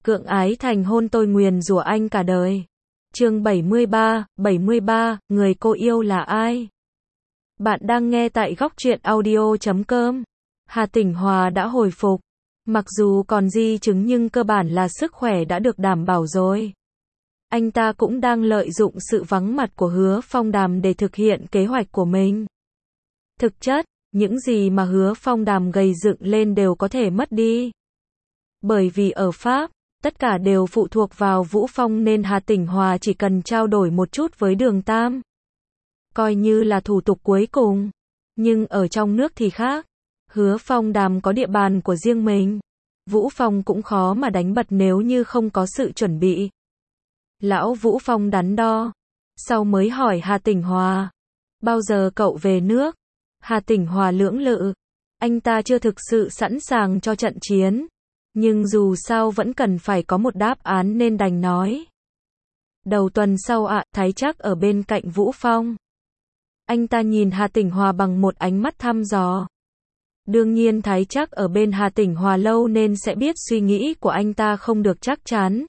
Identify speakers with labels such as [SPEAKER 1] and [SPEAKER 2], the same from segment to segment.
[SPEAKER 1] Cưỡng ái thành hôn tôi nguyền rủa anh cả đời. Chương 73, người cô yêu là ai? Bạn đang nghe tại góc truyện audio.com. Hà Tỉnh Hòa đã hồi phục. Mặc dù còn di chứng nhưng cơ bản là sức khỏe đã được đảm bảo rồi. Anh ta cũng đang lợi dụng sự vắng mặt của Hứa Phong Đàm để thực hiện kế hoạch của mình. Thực chất, những gì mà Hứa Phong Đàm gây dựng lên đều có thể mất đi. Bởi vì ở Pháp, tất cả đều phụ thuộc vào Vũ Phong nên Hà Tỉnh Hòa chỉ cần trao đổi một chút với Đường Tam. Coi như là thủ tục cuối cùng. Nhưng ở trong nước thì khác. Hứa Phong Đàm có địa bàn của riêng mình. Vũ Phong cũng khó mà đánh bật nếu như không có sự chuẩn bị. Lão Vũ Phong đắn đo. Sau mới hỏi Hà Tỉnh Hòa. Bao giờ cậu về nước? Hà Tỉnh Hòa lưỡng lự. Anh ta chưa thực sự sẵn sàng cho trận chiến. Nhưng dù sao vẫn cần phải có một đáp án nên đành nói. Đầu tuần sau ạ, Thái Trác ở bên cạnh Vũ Phong. Anh ta nhìn Hà Tỉnh Hòa bằng một ánh mắt thăm dò. Đương nhiên Thái Trác ở bên Hà Tỉnh Hòa lâu nên sẽ biết suy nghĩ của anh ta không được chắc chắn.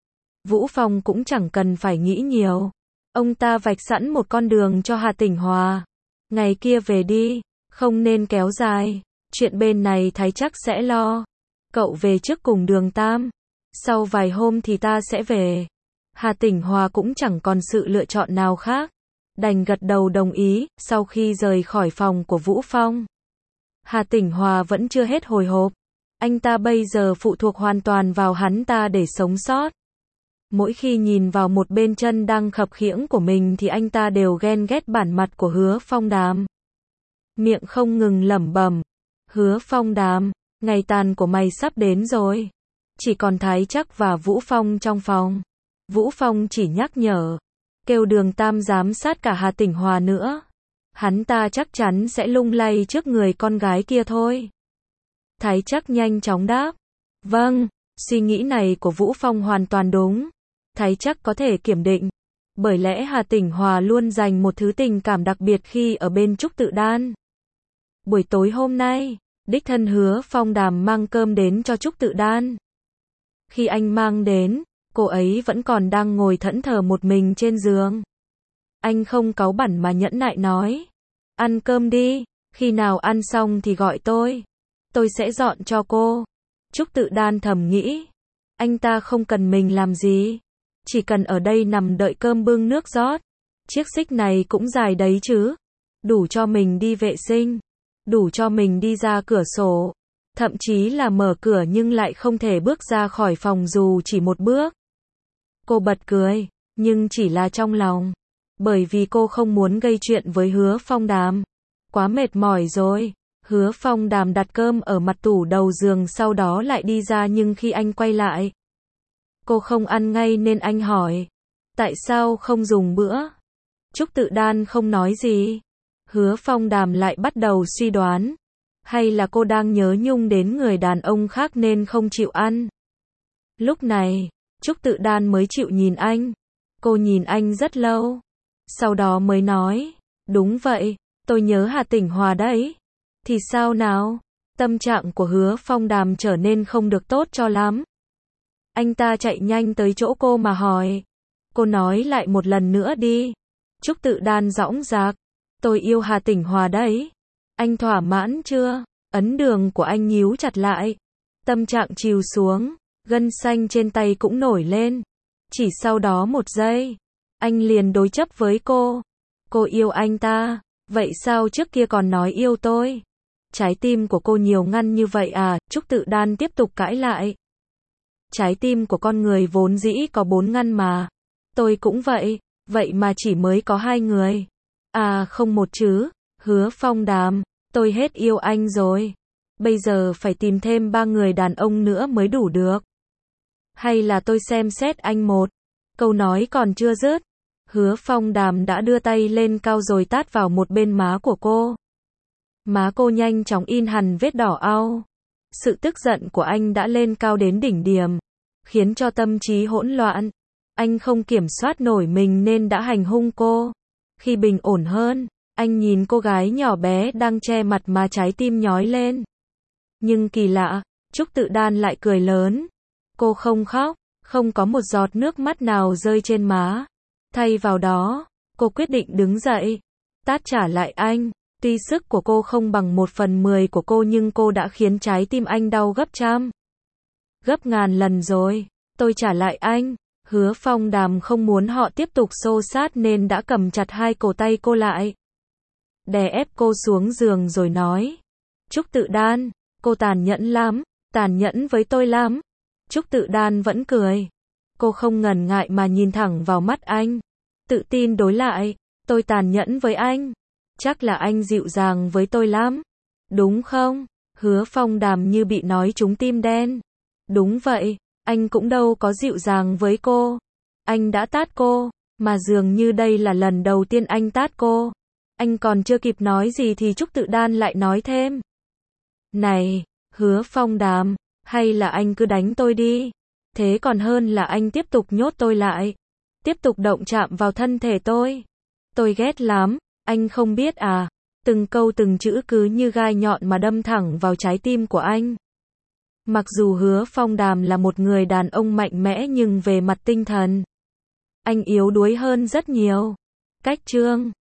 [SPEAKER 1] Vũ Phong cũng chẳng cần phải nghĩ nhiều. Ông ta vạch sẵn một con đường cho Hà Tỉnh Hòa. Ngày kia về đi, không nên kéo dài. Chuyện bên này Thái Trác sẽ lo. Cậu về trước cùng Đường Tam. Sau vài hôm thì ta sẽ về. Hà Tỉnh Hòa cũng chẳng còn sự lựa chọn nào khác. Đành gật đầu đồng ý, sau khi rời khỏi phòng của Vũ Phong. Hà Tỉnh Hòa vẫn chưa hết hồi hộp. Anh ta bây giờ phụ thuộc hoàn toàn vào hắn ta để sống sót. Mỗi khi nhìn vào một bên chân đang khập khiễng của mình thì anh ta đều ghen ghét bản mặt của Hứa Phong Đàm. Miệng không ngừng lẩm bẩm. Hứa Phong Đàm, ngày tàn của mày sắp đến rồi. Chỉ còn Thái Trác và Vũ Phong trong phòng. Vũ Phong chỉ nhắc nhở. Kêu Đường Tam giám sát cả Hà Tỉnh Hòa nữa. Hắn ta chắc chắn sẽ lung lay trước người con gái kia thôi. Thái Trác nhanh chóng đáp. Vâng, suy nghĩ này của Vũ Phong hoàn toàn đúng. Thái Trác có thể kiểm định. Bởi lẽ Hà Tỉnh Hòa luôn dành một thứ tình cảm đặc biệt khi ở bên Trúc Tự Đan. Buổi tối hôm nay, đích thân Hứa Phong Đàm mang cơm đến cho Trúc Tự Đan. Khi anh mang đến, cô ấy vẫn còn đang ngồi thẫn thờ một mình trên giường. Anh không cáu bẳn mà nhẫn nại nói. Ăn cơm đi, khi nào ăn xong thì gọi tôi. Tôi sẽ dọn cho cô. Trúc Tự Đan thầm nghĩ. Anh ta không cần mình làm gì. Chỉ cần ở đây nằm đợi cơm bưng nước rót. Chiếc xích này cũng dài đấy chứ. Đủ cho mình đi vệ sinh. Đủ cho mình đi ra cửa sổ. Thậm chí là mở cửa nhưng lại không thể bước ra khỏi phòng dù chỉ một bước. Cô bật cười, nhưng chỉ là trong lòng. Bởi vì cô không muốn gây chuyện với Hứa Phong Đàm. Quá mệt mỏi rồi. Hứa Phong Đàm đặt cơm ở mặt tủ đầu giường sau đó lại đi ra nhưng khi anh quay lại. Cô không ăn ngay nên anh hỏi. Tại sao không dùng bữa? Trúc Tự Đan không nói gì. Hứa Phong Đàm lại bắt đầu suy đoán. Hay là cô đang nhớ nhung đến người đàn ông khác nên không chịu ăn? Lúc này, Trúc Tự Đan mới chịu nhìn anh. Cô nhìn anh rất lâu. Sau đó mới nói. Đúng vậy, tôi nhớ Hà Tỉnh Hòa đấy. Thì sao nào? Tâm trạng của Hứa Phong Đàm trở nên không được tốt cho lắm. Anh ta chạy nhanh tới chỗ cô mà hỏi. Cô nói lại một lần nữa đi. Trúc Tự Đan dõng dạc. Tôi yêu Hà Tỉnh Hòa đấy. Anh thỏa mãn chưa? Ấn đường của anh nhíu chặt lại. Tâm trạng trìu xuống. Gân xanh trên tay cũng nổi lên. Chỉ sau đó một giây. Anh liền đối chấp với cô. Cô yêu anh ta. Vậy sao trước kia còn nói yêu tôi? Trái tim của cô nhiều ngăn như vậy à? Trúc Tự Đan tiếp tục cãi lại. Trái tim của con người vốn dĩ có 4 ngăn mà. Tôi cũng vậy. Vậy mà chỉ mới có 2 người. À không một chứ. Hứa Phong Đàm. Tôi hết yêu anh rồi. Bây giờ phải tìm thêm 3 người đàn ông nữa mới đủ được. Hay là tôi xem xét anh một. Câu nói còn chưa dứt. Hứa Phong Đàm đã đưa tay lên cao rồi tát vào một bên má của cô. Má cô nhanh chóng in hằn vết đỏ au. Sự tức giận của anh đã lên cao đến đỉnh điểm. Khiến cho tâm trí hỗn loạn. Anh không kiểm soát nổi mình nên đã hành hung cô. Khi bình ổn hơn, anh nhìn cô gái nhỏ bé đang che mặt mà trái tim nhói lên. Nhưng kỳ lạ, Trúc Tự Đan lại cười lớn. Cô không khóc, không có một giọt nước mắt nào rơi trên má. Thay vào đó, cô quyết định đứng dậy, tát trả lại anh. Tuy sức của cô không bằng 1/10 của cô nhưng cô đã khiến trái tim anh đau gấp trăm, gấp ngàn lần rồi. Tôi trả lại anh. Hứa Phong Đàm không muốn họ tiếp tục xô xát nên đã cầm chặt hai cổ tay cô lại, đè ép cô xuống giường rồi nói. Trúc Tự Đan, cô tàn nhẫn lắm, tàn nhẫn với tôi lắm. Trúc Tự Đan vẫn cười. Cô không ngần ngại mà nhìn thẳng vào mắt anh, tự tin đối lại. Tôi tàn nhẫn với anh. Chắc là anh dịu dàng với tôi lắm, đúng không? Hứa Phong Đàm như bị nói trúng tim đen. Đúng vậy, anh cũng đâu có dịu dàng với cô. Anh đã tát cô, mà dường như đây là lần đầu tiên anh tát cô. Anh còn chưa kịp nói gì thì Trúc Tự Đan lại nói thêm. Này, Hứa Phong Đàm, hay là anh cứ đánh tôi đi. Thế còn hơn là anh tiếp tục nhốt tôi lại, tiếp tục động chạm vào thân thể tôi. Tôi ghét lắm, anh không biết à. Từng câu từng chữ cứ như gai nhọn mà đâm thẳng vào trái tim của anh. Mặc dù Hứa Phong Đàm là một người đàn ông mạnh mẽ nhưng về mặt tinh thần, anh yếu đuối hơn rất nhiều. Cách chương